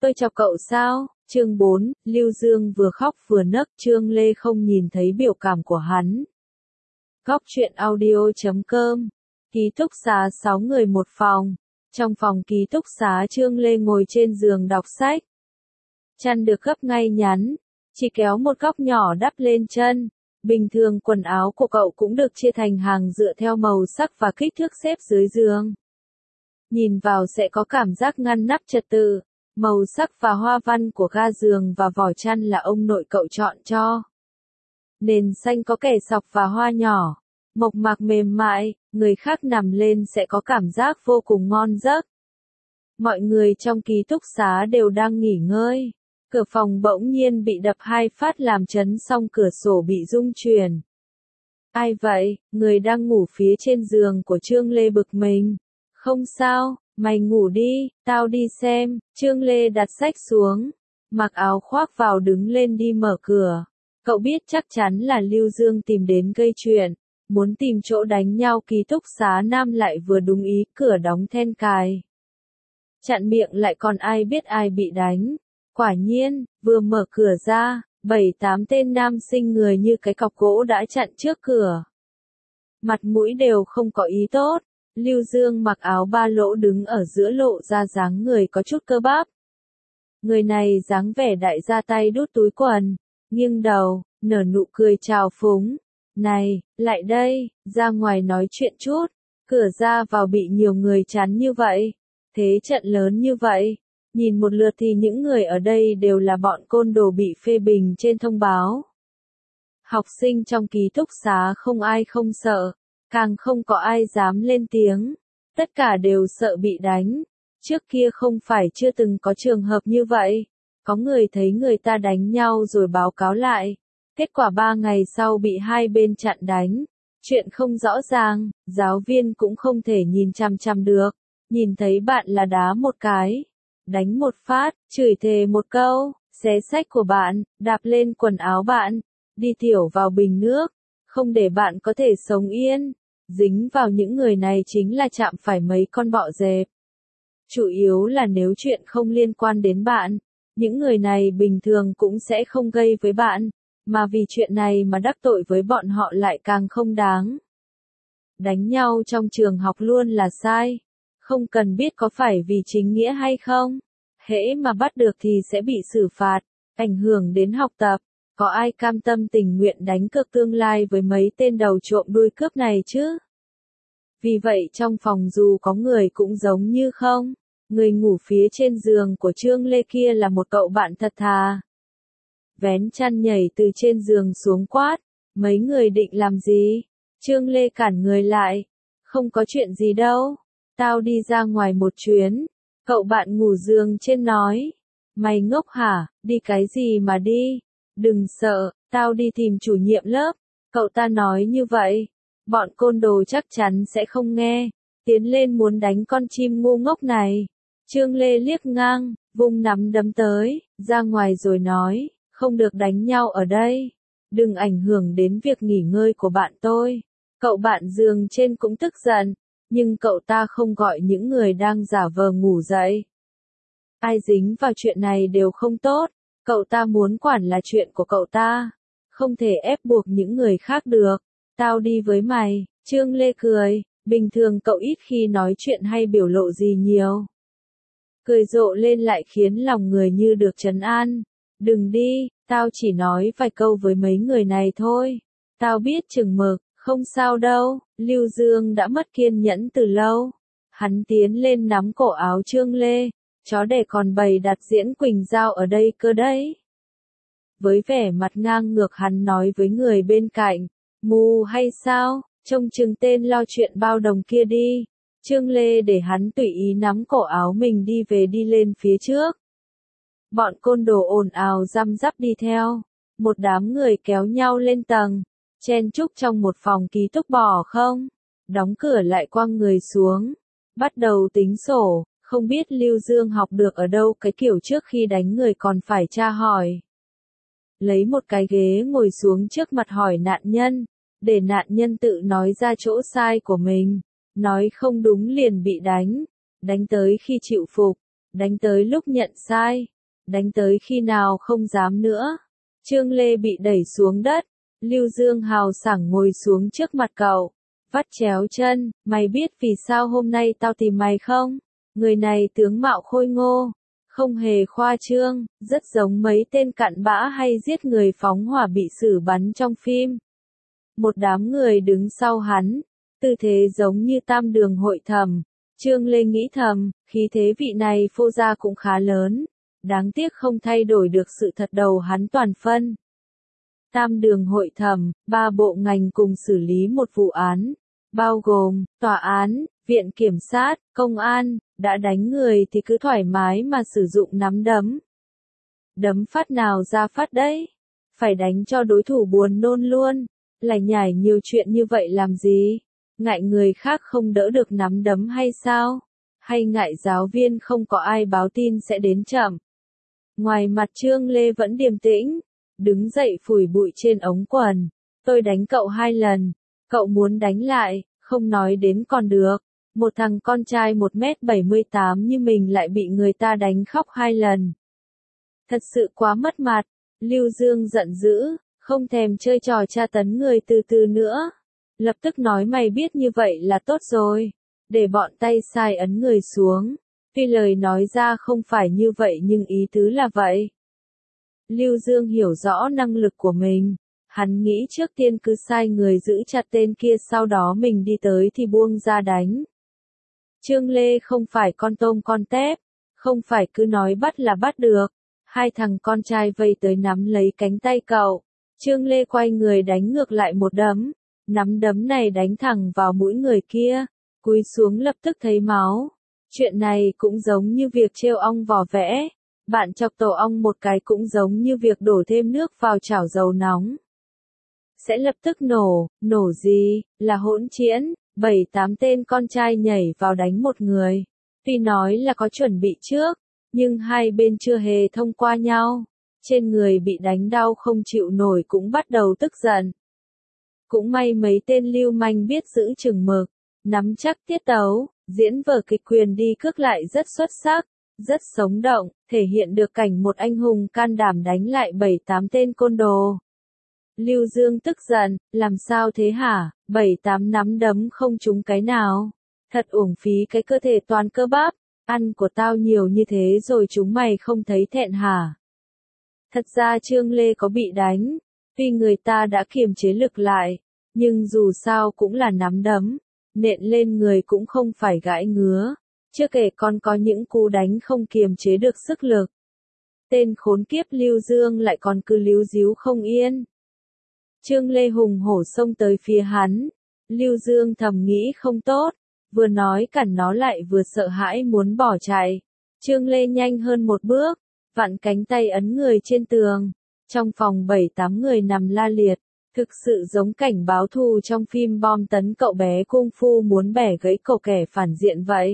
Tôi chọc cậu sao? Chương 4, Lưu Dương vừa khóc vừa nấc, Trương Lê không nhìn thấy biểu cảm của hắn. Góc truyện audio.com. Ký túc xá 6 người một phòng. Trong phòng ký túc xá, Trương Lê ngồi trên giường đọc sách. Chăn được gấp ngay ngắn, chỉ kéo một góc nhỏ đắp lên chân. Bình thường quần áo của cậu cũng được chia thành hàng dựa theo màu sắc và kích thước xếp dưới giường. Nhìn vào sẽ có cảm giác ngăn nắp trật tự. Màu sắc và hoa văn của ga giường và vỏ chăn là ông nội cậu chọn cho. Nền xanh có kẻ sọc và hoa nhỏ, mộc mạc mềm mại, người khác nằm lên sẽ có cảm giác vô cùng ngon giấc. Mọi người trong ký túc xá đều đang nghỉ ngơi. Cửa phòng bỗng nhiên bị đập 2 phát làm chấn xong cửa sổ bị rung chuyển. Ai vậy? Người đang ngủ phía trên giường của Trương Lê bực mình. Không sao, mày ngủ đi, tao đi xem. Trương Lê đặt sách xuống, mặc áo khoác vào đứng lên đi mở cửa. Cậu biết chắc chắn là Lưu Dương tìm đến gây chuyện, muốn tìm chỗ đánh nhau. Ký túc xá nam lại vừa đúng ý, cửa đóng then cài. Chặn miệng lại còn ai biết ai bị đánh. Quả nhiên, vừa mở cửa ra, 7-8 tên nam sinh người như cái cọc gỗ đã chặn trước cửa. Mặt mũi đều không có ý tốt. Lưu Dương mặc áo ba lỗ đứng ở giữa lộ ra dáng người có chút cơ bắp. Người này dáng vẻ đại gia, tay đút túi quần, nghiêng đầu, nở nụ cười trào phúng. Này, lại đây, ra ngoài nói chuyện chút. Cửa ra vào bị nhiều người chắn như vậy. Thế trận lớn như vậy. Nhìn một lượt thì những người ở đây đều là bọn côn đồ bị phê bình trên thông báo. Học sinh trong ký túc xá không ai không sợ, càng không có ai dám lên tiếng. Tất cả đều sợ bị đánh. Trước kia không phải chưa từng có trường hợp như vậy. Có người thấy người ta đánh nhau rồi báo cáo lại. Kết quả 3 ngày sau bị hai bên chặn đánh. Chuyện không rõ ràng, giáo viên cũng không thể nhìn chằm chằm được. Nhìn thấy bạn là đá một cái, đánh một phát, chửi thề một câu, xé sách của bạn, đạp lên quần áo bạn, đi tiểu vào bình nước, không để bạn có thể sống yên. Dính vào những người này chính là chạm phải mấy con bọ dẹp. Chủ yếu là nếu chuyện không liên quan đến bạn, những người này bình thường cũng sẽ không gây với bạn, mà vì chuyện này mà đắc tội với bọn họ lại càng không đáng. Đánh nhau trong trường học luôn là sai. Không cần biết có phải vì chính nghĩa hay không. Hễ mà bắt được thì sẽ bị xử phạt, ảnh hưởng đến học tập. Có ai cam tâm tình nguyện đánh cược tương lai với mấy tên đầu trộm đuôi cướp này chứ? Vì vậy trong phòng dù có người cũng giống như không. Người ngủ phía trên giường của Trương Lê kia là một cậu bạn thật thà. Vén chăn nhảy từ trên giường xuống quát. Mấy người định làm gì? Trương Lê cản người lại. Không có chuyện gì đâu. Tao đi ra ngoài một chuyến. Cậu bạn ngủ giường trên nói. Mày ngốc hả? Đi cái gì mà đi? Đừng sợ, tao đi tìm chủ nhiệm lớp. Cậu ta nói như vậy. Bọn côn đồ chắc chắn sẽ không nghe. Tiến lên muốn đánh con chim ngu ngốc này. Trương Lê liếc ngang, vung nắm đấm tới, ra ngoài rồi nói. Không được đánh nhau ở đây. Đừng ảnh hưởng đến việc nghỉ ngơi của bạn tôi. Cậu bạn giường trên cũng tức giận. Nhưng cậu ta không gọi những người đang giả vờ ngủ dậy. Ai dính vào chuyện này đều không tốt. Cậu ta muốn quản là chuyện của cậu ta. Không thể ép buộc những người khác được. Tao đi với mày. Trương Lê cười. Bình thường cậu ít khi nói chuyện hay biểu lộ gì nhiều. Cười rộ lên lại khiến lòng người như được trấn an. Đừng đi, tao chỉ nói vài câu với mấy người này thôi. Tao biết chừng mực. Không sao đâu, Lưu Dương đã mất kiên nhẫn từ lâu. Hắn tiến lên nắm cổ áo Trương Lê. Chó đẻ còn bày đặt diễn Quỳnh Giao ở đây cơ đấy. Với vẻ mặt ngang ngược hắn nói với người bên cạnh. Mù hay sao, trông chừng tên lo chuyện bao đồng kia đi. Trương Lê để hắn tùy ý nắm cổ áo mình đi về đi lên phía trước. Bọn côn đồ ồn ào răm rắp đi theo. Một đám người kéo nhau lên tầng. Chen chúc trong một phòng ký túc bỏ không? Đóng cửa lại quăng người xuống. Bắt đầu tính sổ, không biết Lưu Dương học được ở đâu cái kiểu trước khi đánh người còn phải tra hỏi. Lấy một cái ghế ngồi xuống trước mặt hỏi nạn nhân, để nạn nhân tự nói ra chỗ sai của mình. Nói không đúng liền bị đánh. Đánh tới khi chịu phục. đánh tới lúc nhận sai, đánh tới khi nào không dám nữa. Trương Lê bị đẩy xuống đất, Lưu Dương hào sảng ngồi xuống trước mặt cậu, vắt chéo chân, mày biết vì sao hôm nay tao tìm mày không? Người này tướng mạo khôi ngô, không hề khoa trương, rất giống mấy tên cặn bã hay giết người phóng hỏa bị xử bắn trong phim. Một đám người đứng sau hắn, tư thế giống như tam đường hội thẩm. Trương Lê nghĩ thầm, khí thế vị này phô ra cũng khá lớn, đáng tiếc không thay đổi được sự thật đầu hắn toàn phân. Tam đường hội thẩm, 3 bộ ngành cùng xử lý một vụ án, bao gồm, tòa án, viện kiểm sát, công an, đã đánh người thì cứ thoải mái mà sử dụng nắm đấm. Đấm phát nào ra phát đấy, phải đánh cho đối thủ buồn nôn luôn, lải nhải nhiều chuyện như vậy làm gì? Ngại người khác không đỡ được nắm đấm hay sao? Hay ngại giáo viên không có ai báo tin sẽ đến chậm? Ngoài mặt Trương Lê vẫn điềm tĩnh, đứng dậy phủi bụi trên ống quần. Tôi đánh cậu 2 lần, cậu muốn đánh lại, không nói đến còn được. Một thằng con trai 1m78 như mình lại bị người ta đánh khóc 2 lần. Thật sự quá mất mặt. Lưu Dương giận dữ, không thèm chơi trò tra tấn người từ từ nữa. Lập tức nói mày biết như vậy là tốt rồi. Để bọn tay sai ấn người xuống. Tuy lời nói ra không phải như vậy nhưng ý tứ là vậy. Lưu Dương hiểu rõ năng lực của mình. Hắn nghĩ trước tiên cứ sai người giữ chặt tên kia sau đó mình đi tới thì buông ra đánh. Trương Lê không phải con tôm con tép. Không phải cứ nói bắt là bắt được. 2 thằng con trai vây tới nắm lấy cánh tay cậu. Trương Lê quay người đánh ngược lại một đấm. Nắm đấm này đánh thẳng vào mũi người kia. Cúi xuống lập tức thấy máu. Chuyện này cũng giống như việc trêu ong vò vẽ. Bạn chọc tổ ong một cái cũng giống như việc đổ thêm nước vào chảo dầu nóng. Sẽ lập tức nổ, nổ gì, là hỗn chiến, 7-8 tên con trai nhảy vào đánh một người. Tuy nói là có chuẩn bị trước, nhưng hai bên chưa hề thông qua nhau. Trên người bị đánh đau không chịu nổi cũng bắt đầu tức giận. Cũng may mấy tên lưu manh biết giữ chừng mực, nắm chắc tiết tấu, diễn vở kịch quyền đi cước lại rất xuất sắc, rất sống động, thể hiện được cảnh một anh hùng can đảm đánh lại 7-8 tên côn đồ. Lưu Dương tức giận, làm sao thế hả, 7-8 nắm đấm không trúng cái nào. Thật uổng phí cái cơ thể toàn cơ bắp, ăn của tao nhiều như thế rồi chúng mày không thấy thẹn hả. Thật ra Trương Lê có bị đánh, tuy người ta đã kiềm chế lực lại, nhưng dù sao cũng là nắm đấm, nện lên người cũng không phải gãi ngứa. Chưa kể còn có những cú đánh không kiềm chế được sức lực. Tên khốn kiếp Lưu Dương lại còn cứ líu díu không yên. Trương Lê hùng hổ xông tới phía hắn. Lưu Dương thầm nghĩ không tốt, vừa nói cản nó lại vừa sợ hãi muốn bỏ chạy. Trương Lê nhanh hơn một bước, vặn cánh tay ấn người trên tường. Trong phòng 7-8 người nằm la liệt, thực sự giống cảnh báo thù trong phim bom tấn cậu bé cung phu muốn bẻ gãy cổ kẻ phản diện vậy.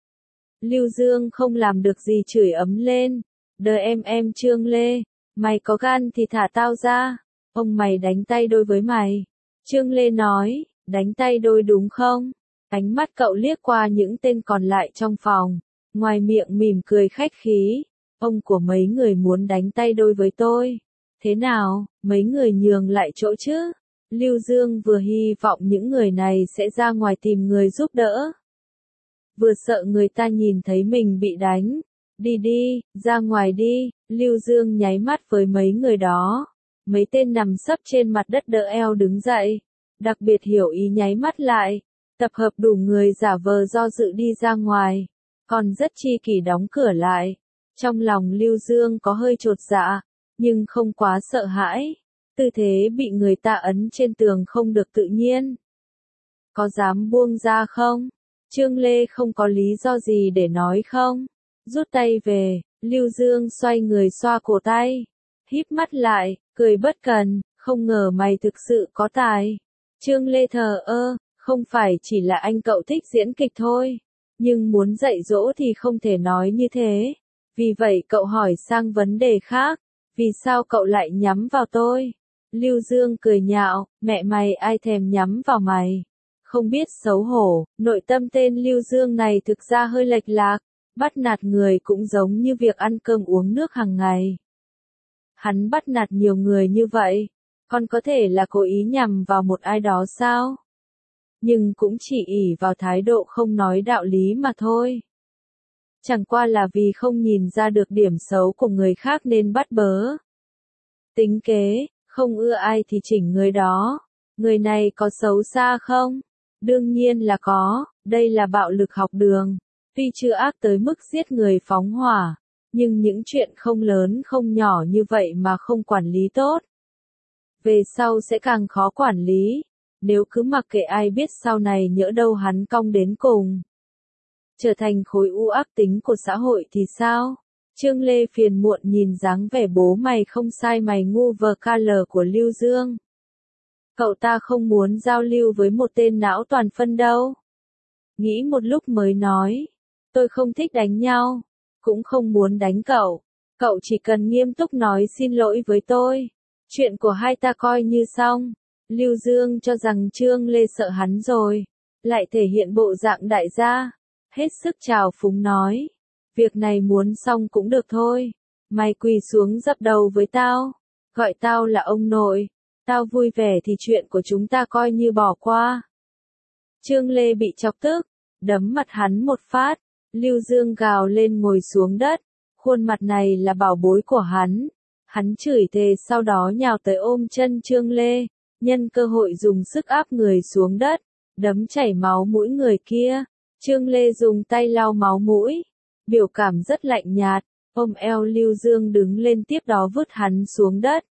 Lưu Dương không làm được gì chửi ấm lên. Đờ em Trương Lê, mày có gan thì thả tao ra. Ông mày đánh tay đôi với mày. Trương Lê nói, đánh tay đôi đúng không? Ánh mắt cậu liếc qua những tên còn lại trong phòng. Ngoài miệng mỉm cười khách khí. Ông của mấy người muốn đánh tay đôi với tôi. Thế nào, mấy người nhường lại chỗ chứ? Lưu Dương vừa hy vọng những người này sẽ ra ngoài tìm người giúp đỡ. Vừa sợ người ta nhìn thấy mình bị đánh. Đi đi, ra ngoài đi, Lưu Dương nháy mắt với mấy người đó. Mấy tên nằm sấp trên mặt đất đỡ eo đứng dậy. Đặc biệt hiểu ý nháy mắt lại. Tập hợp đủ người giả vờ do dự đi ra ngoài. Còn rất chi kỷ đóng cửa lại. Trong lòng Lưu Dương có hơi chột dạ, nhưng không quá sợ hãi. Tư thế bị người ta ấn trên tường không được tự nhiên. Có dám buông ra không? Trương Lê không có lý do gì để nói không? Rút tay về, Lưu Dương xoay người xoa cổ tay. Híp mắt lại, cười bất cần, không ngờ mày thực sự có tài. Trương Lê thờ ơ, không phải chỉ là anh cậu thích diễn kịch thôi. Nhưng muốn dạy dỗ thì không thể nói như thế. Vì vậy cậu hỏi sang vấn đề khác. Vì sao cậu lại nhắm vào tôi? Lưu Dương cười nhạo, mẹ mày ai thèm nhắm vào mày. Không biết xấu hổ, nội tâm tên Lưu Dương này thực ra hơi lệch lạc. Bắt nạt người cũng giống như việc ăn cơm uống nước hàng ngày. Hắn bắt nạt nhiều người như vậy, còn có thể là cố ý nhằm vào một ai đó sao? Nhưng cũng chỉ ỷ vào thái độ không nói đạo lý mà thôi. Chẳng qua là vì không nhìn ra được điểm xấu của người khác nên bắt bớ. Tính kế, không ưa ai thì chỉnh người đó. Người này có xấu xa không? Đương nhiên là có, đây là bạo lực học đường. Tuy chưa ác tới mức giết người phóng hỏa, nhưng những chuyện không lớn không nhỏ như vậy mà không quản lý tốt, về sau sẽ càng khó quản lý. Nếu cứ mặc kệ ai biết sau này nhỡ đâu hắn cong đến cùng, trở thành khối u ác tính của xã hội thì sao? Trương Lê phiền muộn nhìn dáng vẻ bố mày không sai mày ngu vờ ca lờ của Lưu Dương. Cậu ta không muốn giao lưu với một tên não toàn phân đâu. Nghĩ một lúc mới nói, tôi không thích đánh nhau, cũng không muốn đánh cậu. Cậu chỉ cần nghiêm túc nói xin lỗi với tôi. Chuyện của hai ta coi như xong. Lưu Dương cho rằng Trương Lê sợ hắn rồi, lại thể hiện bộ dạng đại gia, hết sức trào phúng nói. Việc này muốn xong cũng được thôi. Mày quỳ xuống dập đầu với tao, gọi tao là ông nội. Tao vui vẻ thì chuyện của chúng ta coi như bỏ qua. Trương Lê bị chọc tức, đấm mặt hắn một phát. Lưu Dương gào lên ngồi xuống đất. Khuôn mặt này là bảo bối của hắn. Hắn chửi thề sau đó nhào tới ôm chân Trương Lê, nhân cơ hội dùng sức áp người xuống đất, đấm chảy máu mũi người kia. Trương Lê dùng tay lau máu mũi, biểu cảm rất lạnh nhạt, ôm eo Lưu Dương đứng lên tiếp đó vứt hắn xuống đất.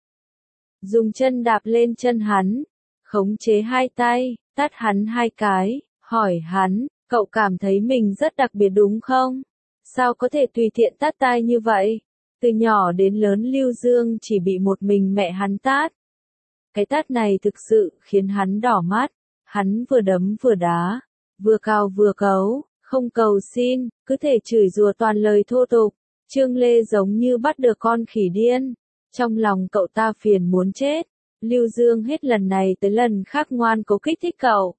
Dùng chân đạp lên chân hắn, khống chế hai tay, tát hắn hai cái, hỏi hắn, cậu cảm thấy mình rất đặc biệt đúng không? Sao có thể tùy tiện tát tai như vậy? Từ nhỏ đến lớn Lưu Dương chỉ bị một mình mẹ hắn tát. Cái tát này thực sự khiến hắn đỏ mắt, hắn vừa đấm vừa đá, vừa cào vừa cấu, không cầu xin, cứ thể chửi rủa toàn lời thô tục. Trương Lê giống như bắt được con khỉ điên, trong lòng cậu ta phiền muốn chết. Lưu Dương hết lần này tới lần khác ngoan cố kích thích cậu.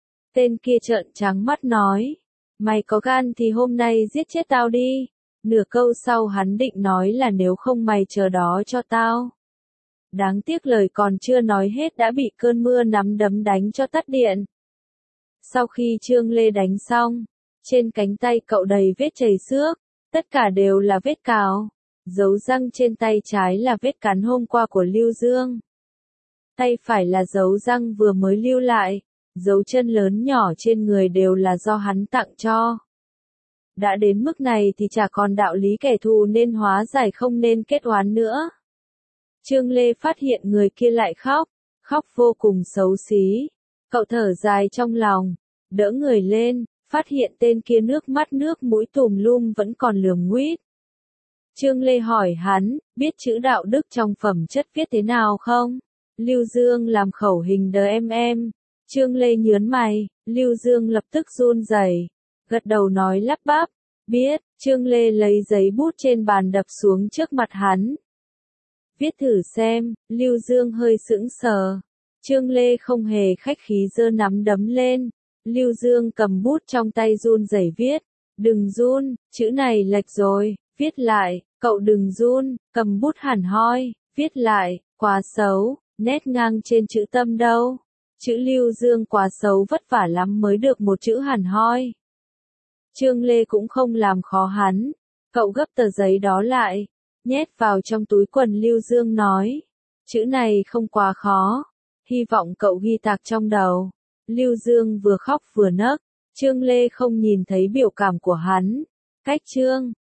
Tên kia trợn trắng mắt nói, mày có gan thì hôm nay giết chết tao đi. Nửa câu sau hắn định nói là nếu không mày chờ đó cho tao. Đáng tiếc lời còn chưa nói hết đã bị cơn mưa nắm đấm đánh cho tắt điện. Sau khi Trương Lê đánh xong, trên cánh tay cậu đầy vết chảy xước, tất cả đều là vết cào. Dấu răng trên tay trái là vết cắn hôm qua của Lưu Dương. Tay phải là dấu răng vừa mới lưu lại, dấu chân lớn nhỏ trên người đều là do hắn tặng cho. Đã đến mức này thì chả còn đạo lý kẻ thù nên hóa giải không nên kết oán nữa. Trương Lê phát hiện người kia lại khóc, khóc vô cùng xấu xí. Cậu thở dài trong lòng, đỡ người lên, phát hiện tên kia nước mắt nước mũi tùm lum vẫn còn lườm nguýt. Trương Lê hỏi hắn, biết chữ đạo đức trong phẩm chất viết thế nào không? Lưu Dương làm khẩu hình DMM. Trương Lê nhớn mày, Lưu Dương lập tức run rẩy, gật đầu nói lắp bắp, biết. Trương Lê lấy giấy bút trên bàn đập xuống trước mặt hắn. Viết thử xem. Lưu Dương hơi sững sờ. Trương Lê không hề khách khí giơ nắm đấm lên. Lưu Dương cầm bút trong tay run rẩy viết, đừng run, chữ này lệch rồi, viết lại. Cậu đừng run, cầm bút hẳn hoi, viết lại, quá xấu, nét ngang trên chữ tâm đâu. Chữ Lưu Dương quá xấu vất vả lắm mới được một chữ hẳn hoi. Trương Lê cũng không làm khó hắn, cậu gấp tờ giấy đó lại, nhét vào trong túi quần Lưu Dương nói, chữ này không quá khó, hy vọng cậu ghi tạc trong đầu. Lưu Dương vừa khóc vừa nấc, Trương Lê không nhìn thấy biểu cảm của hắn. Cách chương